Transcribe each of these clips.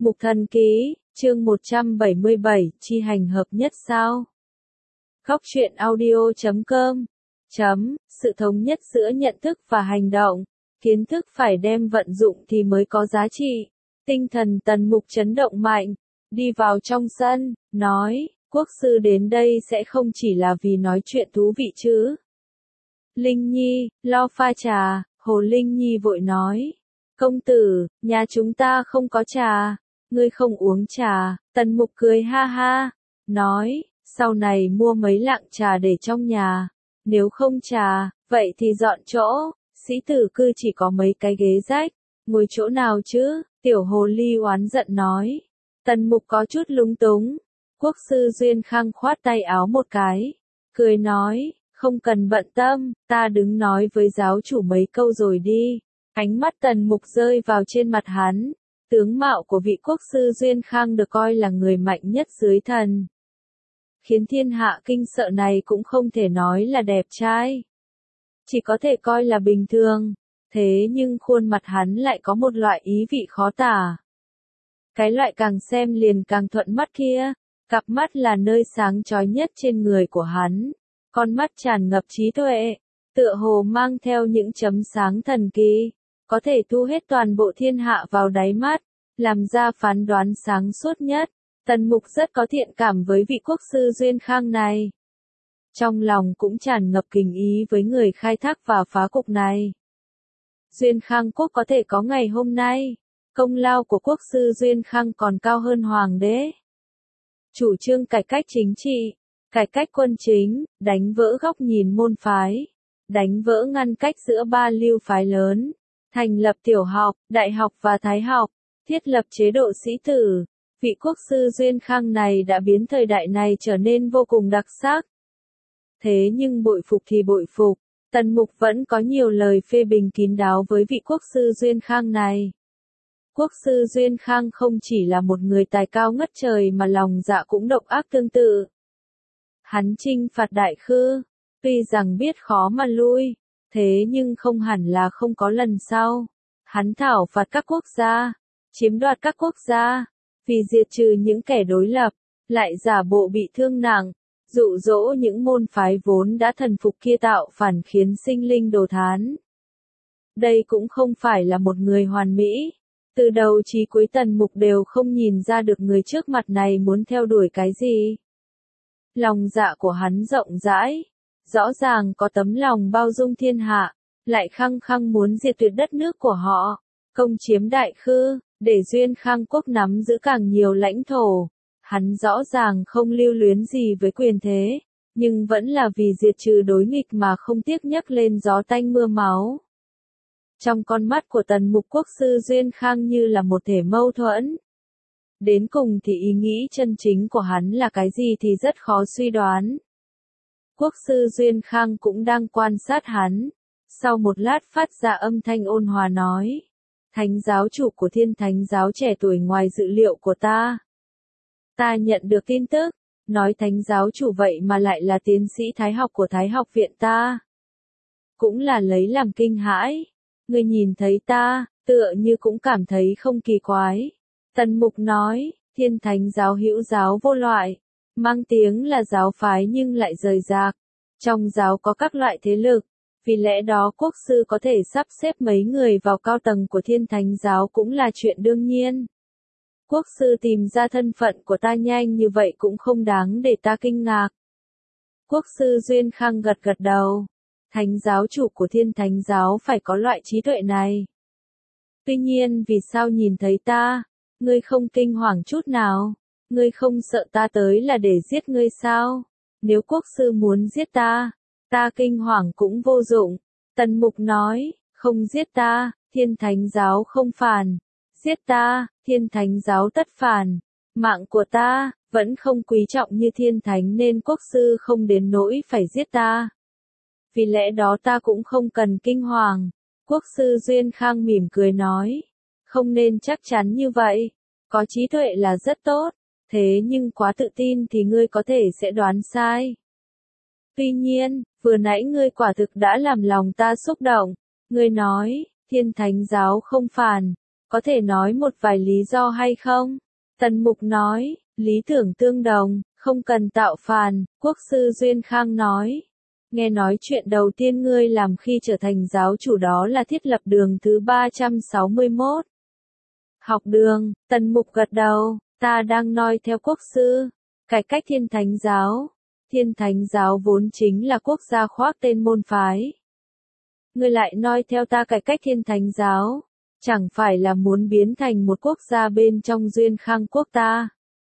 Mục Thần Ký, chương 177, chi hành hợp nhất sao? Góc truyện audio.com Sự thống nhất giữa nhận thức và hành động, kiến thức phải đem vận dụng thì mới có giá trị. Tinh thần Tần Mục chấn động mạnh, đi vào trong sân, nói, quốc sư đến đây sẽ không chỉ là vì nói chuyện thú vị chứ. Linh Nhi, lo pha trà, Hồ Linh Nhi vội nói. Công tử, nhà chúng ta không có trà, ngươi không uống trà. Tần Mục cười ha ha, nói, sau này mua mấy lạng trà để trong nhà, nếu không trà, vậy thì dọn chỗ, sĩ tử cư chỉ có mấy cái ghế rách, ngồi chỗ nào chứ, tiểu hồ ly oán giận nói. Tần Mục có chút lúng túng, quốc sư Duyên Khang khoát tay áo một cái, cười nói, không cần bận tâm, ta đứng nói với giáo chủ mấy câu rồi đi. Ánh mắt Tần Mục rơi vào trên mặt hắn, tướng mạo của vị quốc sư Duyên Khang được coi là người mạnh nhất dưới thần. Khiến thiên hạ kinh sợ này cũng không thể nói là đẹp trai. Chỉ có thể coi là bình thường, thế nhưng khuôn mặt hắn lại có một loại ý vị khó tả. Cái loại càng xem liền càng thuận mắt kia, cặp mắt là nơi sáng chói nhất trên người của hắn, con mắt tràn ngập trí tuệ, tựa hồ mang theo những chấm sáng thần kỳ, có thể thu hết toàn bộ thiên hạ vào đáy mắt, làm ra phán đoán sáng suốt nhất. Tần Mục rất có thiện cảm với vị quốc sư Duyên Khang này. Trong lòng cũng tràn ngập kình ý với người khai thác và phá cục này. Duyên Khang quốc có thể có ngày hôm nay, công lao của quốc sư Duyên Khang còn cao hơn hoàng đế. Chủ trương cải cách chính trị, cải cách quân chính, đánh vỡ góc nhìn môn phái, đánh vỡ ngăn cách giữa ba lưu phái lớn, thành lập tiểu học, đại học và thái học, thiết lập chế độ sĩ tử. Vị quốc sư Duyên Khang này đã biến thời đại này trở nên vô cùng đặc sắc. Thế nhưng bội phục thì bội phục, Tần Mục vẫn có nhiều lời phê bình kín đáo với vị quốc sư Duyên Khang này. Quốc sư Duyên Khang không chỉ là một người tài cao ngất trời mà lòng dạ cũng độc ác tương tự. Hắn chinh phạt Đại Khư, tuy rằng biết khó mà lui, thế nhưng không hẳn là không có lần sau. Hắn thảo phạt các quốc gia, chiếm đoạt các quốc gia, vì diệt trừ những kẻ đối lập, lại giả bộ bị thương nặng, dụ dỗ những môn phái vốn đã thần phục kia tạo phản khiến sinh linh đồ thán. Đây cũng không phải là một người hoàn mỹ. Từ đầu chí cuối Tần Mục đều không nhìn ra được người trước mặt này muốn theo đuổi cái gì. Lòng dạ của hắn rộng rãi, rõ ràng có tấm lòng bao dung thiên hạ, lại khăng khăng muốn diệt tuyệt đất nước của họ, công chiếm Đại Khư, để Duyên Khang quốc nắm giữ càng nhiều lãnh thổ. Hắn rõ ràng không lưu luyến gì với quyền thế, nhưng vẫn là vì diệt trừ đối nghịch mà không tiếc nhấc lên gió tanh mưa máu. Trong con mắt của Tần Mục, quốc sư Duyên Khang như là một thể mâu thuẫn. Đến cùng thì ý nghĩ chân chính của hắn là cái gì thì rất khó suy đoán. Quốc sư Duyên Khang cũng đang quan sát hắn. Sau một lát phát ra âm thanh ôn hòa nói. Thánh giáo chủ của Thiên Thánh giáo trẻ tuổi ngoài dự liệu của ta. Ta nhận được tin tức, nói thánh giáo chủ vậy mà lại là tiến sĩ thái học của Thái học viện ta. Cũng là lấy làm kinh hãi. Người nhìn thấy ta, tựa như cũng cảm thấy không kỳ quái. Tần Mục nói, Thiên Thánh giáo hữu giáo vô loại, mang tiếng là giáo phái nhưng lại rời rạc. Trong giáo có các loại thế lực, vì lẽ đó quốc sư có thể sắp xếp mấy người vào cao tầng của Thiên Thánh giáo cũng là chuyện đương nhiên. Quốc sư tìm ra thân phận của ta nhanh như vậy cũng không đáng để ta kinh ngạc. Quốc sư Duyên Khang gật gật đầu. Thánh giáo chủ của Thiên Thánh giáo phải có loại trí tuệ này. Tuy nhiên vì sao nhìn thấy ta, ngươi không kinh hoàng chút nào? Ngươi không sợ ta tới là để giết ngươi sao? Nếu quốc sư muốn giết ta, ta kinh hoàng cũng vô dụng. Tần Mục nói, không giết ta, Thiên Thánh giáo không phản. Giết ta, Thiên Thánh giáo tất phản. Mạng của ta, vẫn không quý trọng như Thiên Thánh nên quốc sư không đến nỗi phải giết ta. Vì lẽ đó ta cũng không cần kinh hoàng. Quốc sư Duyên Khang mỉm cười nói. Không nên chắc chắn như vậy. Có trí tuệ là rất tốt. Thế nhưng quá tự tin thì ngươi có thể sẽ đoán sai. Tuy nhiên, vừa nãy ngươi quả thực đã làm lòng ta xúc động. Ngươi nói, Thiên Thánh giáo không phản. Có thể nói một vài lý do hay không? Tần Mục nói, lý tưởng tương đồng, không cần tạo phản, quốc sư Duyên Khang nói. Nghe nói chuyện đầu tiên ngươi làm khi trở thành giáo chủ đó là thiết lập đường thứ 361. Học đường, Tần Mục gật đầu, ta đang noi theo quốc sư. Cải cách Thiên Thánh giáo. Thiên Thánh giáo vốn chính là quốc gia khoác tên môn phái. Ngươi lại noi theo ta cải cách Thiên Thánh giáo. Chẳng phải là muốn biến thành một quốc gia bên trong Duyên Khang quốc ta.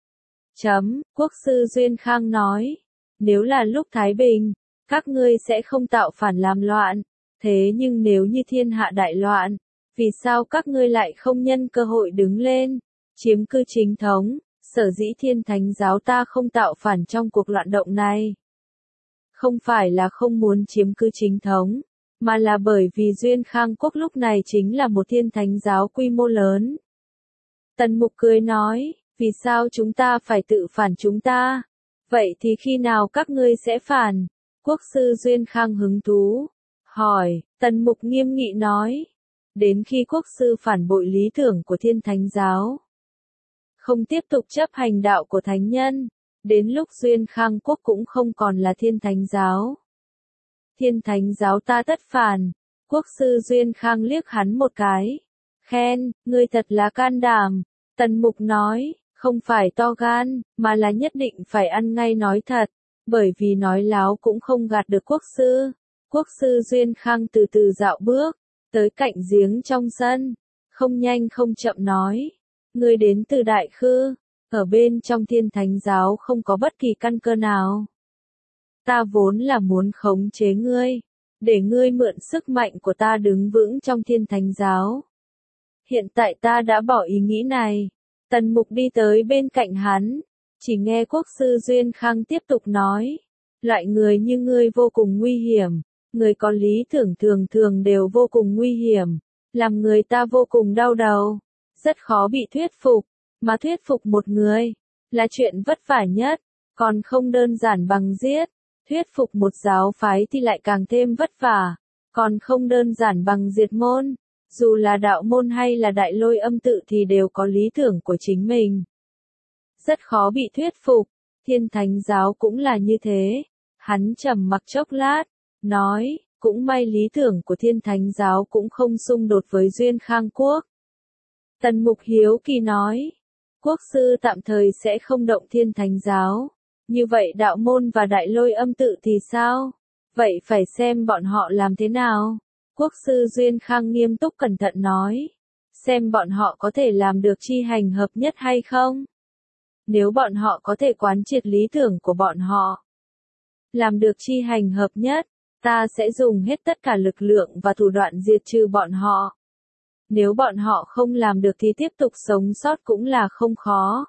Quốc sư Duyên Khang nói. Nếu là lúc Thái Bình, các ngươi sẽ không tạo phản làm loạn. Thế nhưng nếu như thiên hạ đại loạn, vì sao các ngươi lại không nhân cơ hội đứng lên, chiếm cư chính thống? Sở dĩ Thiên Thánh giáo ta không tạo phản trong cuộc loạn động này. Không phải là không muốn chiếm cư chính thống, mà là bởi vì Duyên Khang quốc lúc này chính là một Thiên Thánh giáo quy mô lớn. Tần Mục cười nói, vì sao chúng ta phải tự phản chúng ta? Vậy thì khi nào các ngươi sẽ phản? Quốc sư Duyên Khang hứng thú hỏi. Tần Mục nghiêm nghị nói, đến khi quốc sư phản bội lý tưởng của Thiên Thánh giáo, không tiếp tục chấp hành đạo của thánh nhân, đến lúc Duyên Khang quốc cũng không còn là Thiên Thánh giáo. Thiên Thánh giáo ta tất phản. Quốc sư Duyên Khang liếc hắn một cái, khen, ngươi thật là can đảm. Tần Mục nói, không phải to gan, mà là nhất định phải ăn ngay nói thật, bởi vì nói láo cũng không gạt được quốc sư. Quốc sư Duyên Khang từ từ dạo bước tới cạnh giếng trong sân, không nhanh không chậm nói, ngươi đến từ Đại Khư, ở bên trong Thiên Thánh giáo không có bất kỳ căn cơ nào. Ta vốn là muốn khống chế ngươi, để ngươi mượn sức mạnh của ta đứng vững trong Thiên Thánh giáo. Hiện tại ta đã bỏ ý nghĩ này. Tần Mục đi tới bên cạnh hắn, chỉ nghe quốc sư Duyên Khang tiếp tục nói, loại người như ngươi vô cùng nguy hiểm, người có lý tưởng thường thường đều vô cùng nguy hiểm, làm người ta vô cùng đau đầu, rất khó bị thuyết phục, mà thuyết phục một người là chuyện vất vả nhất, còn không đơn giản bằng giết. Thuyết phục một giáo phái thì lại càng thêm vất vả, còn không đơn giản bằng diệt môn. Dù là đạo môn hay là Đại Lôi Âm tự thì đều có lý tưởng của chính mình. Rất khó bị thuyết phục, Thiên Thánh giáo cũng là như thế. Hắn trầm mặc chốc lát, nói, cũng may lý tưởng của Thiên Thánh giáo cũng không xung đột với Duyên Khang quốc. Tần Mục hiếu kỳ nói, quốc sư tạm thời sẽ không động Thiên Thánh giáo. Như vậy đạo môn và Đại Lôi Âm tự thì sao? Vậy phải xem bọn họ làm thế nào? Quốc sư Duyên Khang nghiêm túc cẩn thận nói, xem bọn họ có thể làm được chi hành hợp nhất hay không? Nếu bọn họ có thể quán triệt lý tưởng của bọn họ, làm được chi hành hợp nhất, ta sẽ dùng hết tất cả lực lượng và thủ đoạn diệt trừ bọn họ. Nếu bọn họ không làm được thì tiếp tục sống sót cũng là không khó.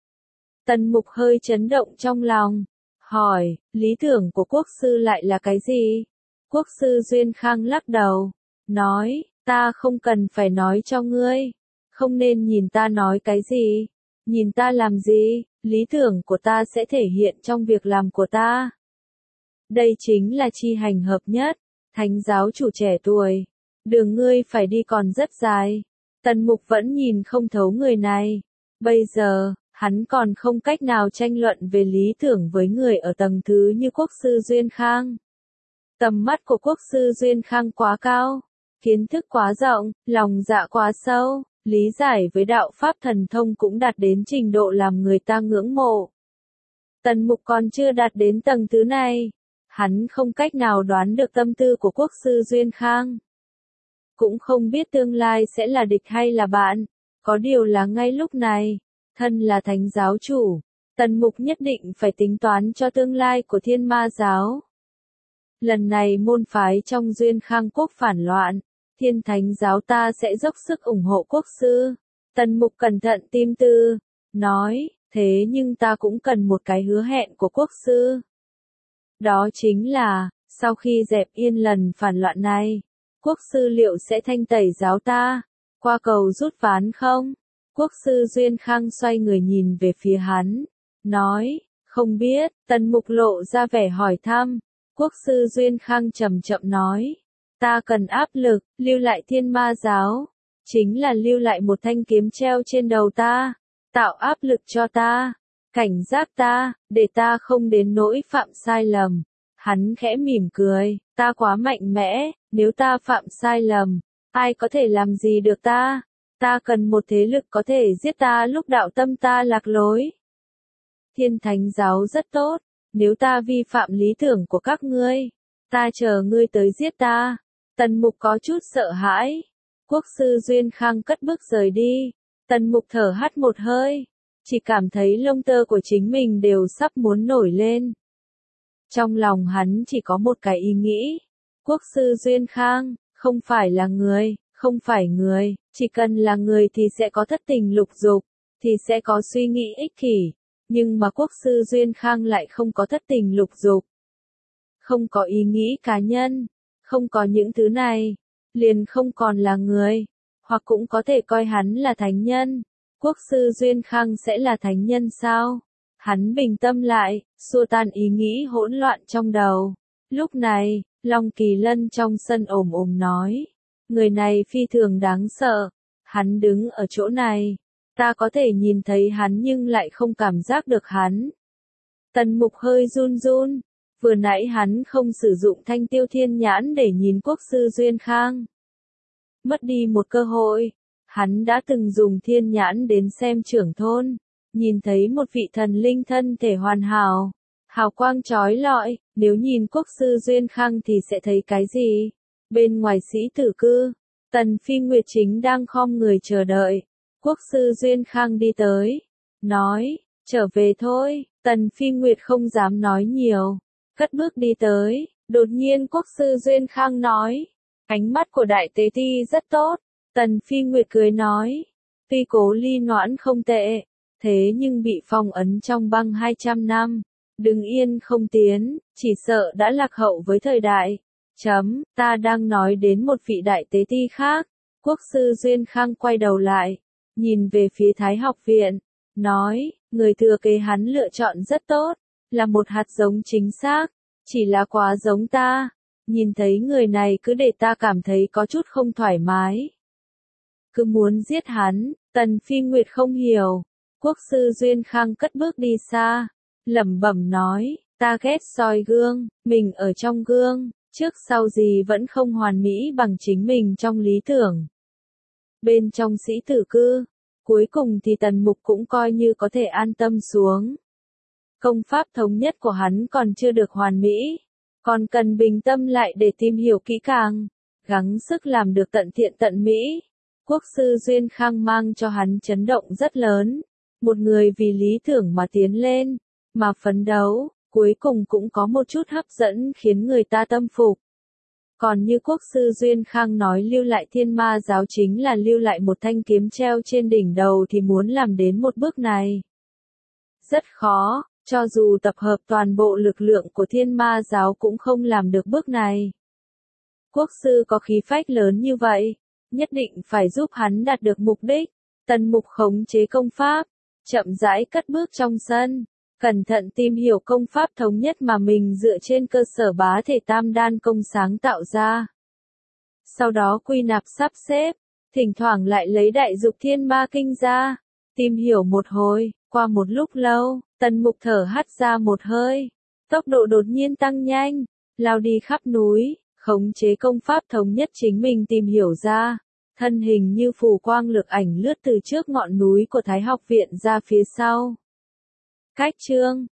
Tần Mục hơi chấn động trong lòng, hỏi, lý tưởng của quốc sư lại là cái gì? Quốc sư Duyên Khang lắc đầu, nói, ta không cần phải nói cho ngươi, không nên nhìn ta nói cái gì, nhìn ta làm gì, lý tưởng của ta sẽ thể hiện trong việc làm của ta. Đây chính là chi hành hợp nhất, Thánh giáo chủ trẻ tuổi, đường ngươi phải đi còn rất dài. Tần Mục vẫn nhìn không thấu người này, bây giờ, hắn còn không cách nào tranh luận về lý tưởng với người ở tầng thứ như quốc sư Duyên Khang. Tầm mắt của quốc sư Duyên Khang quá cao, kiến thức quá rộng, lòng dạ quá sâu, lý giải với đạo pháp thần thông cũng đạt đến trình độ làm người ta ngưỡng mộ. Tần Mục còn chưa đạt đến tầng thứ này, hắn không cách nào đoán được tâm tư của quốc sư Duyên Khang. Cũng không biết tương lai sẽ là địch hay là bạn, có điều là ngay lúc này, thân là thánh giáo chủ, Tần Mục nhất định phải tính toán cho tương lai của Thiên Ma giáo. Lần này môn phái trong Duyên Khang quốc phản loạn, Thiên Thánh giáo ta sẽ dốc sức ủng hộ quốc sư. Tần Mục cẩn thận tim tư, nói, thế nhưng ta cũng cần một cái hứa hẹn của quốc sư. Đó chính là, sau khi dẹp yên lần phản loạn này, quốc sư liệu sẽ thanh tẩy giáo ta, qua cầu rút ván không? Quốc sư Duyên Khang xoay người nhìn về phía hắn, nói, không biết. Tần Mục lộ ra vẻ hỏi thăm. Quốc sư Duyên Khang chậm chậm nói, ta cần áp lực, lưu lại Thiên Ma giáo. chính là lưu lại một thanh kiếm treo trên đầu ta, tạo áp lực cho ta, cảnh giác ta, để ta không đến nỗi phạm sai lầm. Hắn khẽ mỉm cười, ta quá mạnh mẽ, nếu ta phạm sai lầm, ai có thể làm gì được ta? Ta cần một thế lực có thể giết ta lúc đạo tâm ta lạc lối. Thiên Thánh giáo rất tốt, nếu ta vi phạm lý tưởng của các ngươi, ta chờ ngươi tới giết ta. Tần Mục có chút sợ hãi. Quốc sư Duyên Khang cất bước rời đi. Tần Mục thở hắt một hơi, chỉ cảm thấy lông tơ của chính mình đều sắp muốn nổi lên. Trong lòng hắn chỉ có một cái ý nghĩ. Quốc sư Duyên Khang, không phải là người, không phải người, chỉ cần là người thì sẽ có thất tình lục dục, thì sẽ có suy nghĩ ích kỷ. Nhưng mà quốc sư Duyên Khang lại không có thất tình lục dục. Không có ý nghĩ cá nhân, không có những thứ này, liền không còn là người, hoặc cũng có thể coi hắn là thánh nhân. Quốc sư Duyên Khang sẽ là thánh nhân sao? Hắn bình tâm lại, xua tan ý nghĩ hỗn loạn trong đầu. Lúc này, Long Kỳ Lân trong sân ồm ồm nói, người này phi thường đáng sợ, hắn đứng ở chỗ này, ta có thể nhìn thấy hắn nhưng lại không cảm giác được hắn. Tần Mục hơi run run, vừa nãy hắn không sử dụng Thanh Tiêu Thiên Nhãn để nhìn quốc sư Duyên Khang. Mất đi một cơ hội, hắn đã từng dùng thiên nhãn đến xem trưởng thôn, nhìn thấy một vị thần linh thân thể hoàn hảo, hào quang chói lọi, nếu nhìn quốc sư Duyên Khang thì sẽ thấy cái gì? Bên ngoài sĩ tử cư, Tần Phi Nguyệt chính đang khom người chờ đợi. Quốc sư Duyên Khang đi tới, nói, trở về thôi. Tần Phi Nguyệt không dám nói nhiều, cất bước đi tới. Đột nhiên quốc sư Duyên Khang nói, ánh mắt của đại tế ti rất tốt. Tần Phi Nguyệt cười nói, tuy Cố Ly Noãn không tệ, thế nhưng bị phong ấn trong băng 200 năm, đứng yên không tiến, chỉ sợ đã lạc hậu với thời đại. Ta đang nói đến một vị đại tế ti khác. Quốc sư Duyên Khang quay đầu lại, nhìn về phía Thái học viện, nói, người thừa kế hắn lựa chọn rất tốt, là một hạt giống chính xác, chỉ là quá giống ta. Nhìn thấy người này cứ để ta cảm thấy có chút không thoải mái. Cứ muốn giết hắn. Tần Phi Nguyệt không hiểu. Quốc sư Duyên Khang cất bước đi xa, lẩm bẩm nói, ta ghét soi gương, mình ở trong gương, trước sau gì vẫn không hoàn mỹ bằng chính mình trong lý tưởng. Bên trong sĩ tử cư, cuối cùng thì Tần Mục cũng coi như có thể an tâm xuống. Công pháp thống nhất của hắn còn chưa được hoàn mỹ, còn cần bình tâm lại để tìm hiểu kỹ càng, gắng sức làm được tận thiện tận mỹ. Quốc sư Duyên Khang mang cho hắn chấn động rất lớn. Một người vì lý tưởng mà tiến lên, mà phấn đấu, cuối cùng cũng có một chút hấp dẫn khiến người ta tâm phục. Còn như quốc sư Duyên Khang nói lưu lại thiên ma giáo chính là lưu lại một thanh kiếm treo trên đỉnh đầu thì muốn làm đến một bước này rất khó, cho dù tập hợp toàn bộ lực lượng của thiên ma giáo cũng không làm được bước này. Quốc sư có khí phách lớn như vậy, nhất định phải giúp hắn đạt được mục đích. Tần Mục khống chế công pháp, chậm rãi cất bước trong sân, cẩn thận tìm hiểu công pháp thống nhất mà mình dựa trên cơ sở bá thể tam đan công sáng tạo ra. Sau đó quy nạp sắp xếp, thỉnh thoảng lại lấy đại dục thiên ma kinh ra, tìm hiểu một hồi. Qua một lúc lâu, Tần Mục thở hắt ra một hơi, tốc độ đột nhiên tăng nhanh, lao đi khắp núi, khống chế công pháp thống nhất chính mình tìm hiểu ra. Thân hình như phù quang lực ảnh lướt từ trước ngọn núi của Thái học viện ra phía sau. Cách chương